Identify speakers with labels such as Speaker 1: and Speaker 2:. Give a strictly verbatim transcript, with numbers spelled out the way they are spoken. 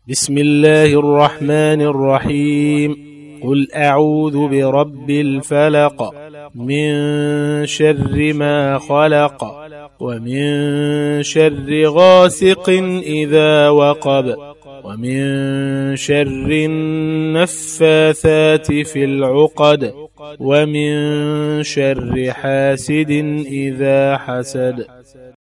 Speaker 1: بسم الله الرحمن الرحيم. قل أعوذ برب الفلق من شر ما خلق ومن شر غاسق إذا وقب ومن شر النفاثات في العقد ومن شر حاسد إذا حسد.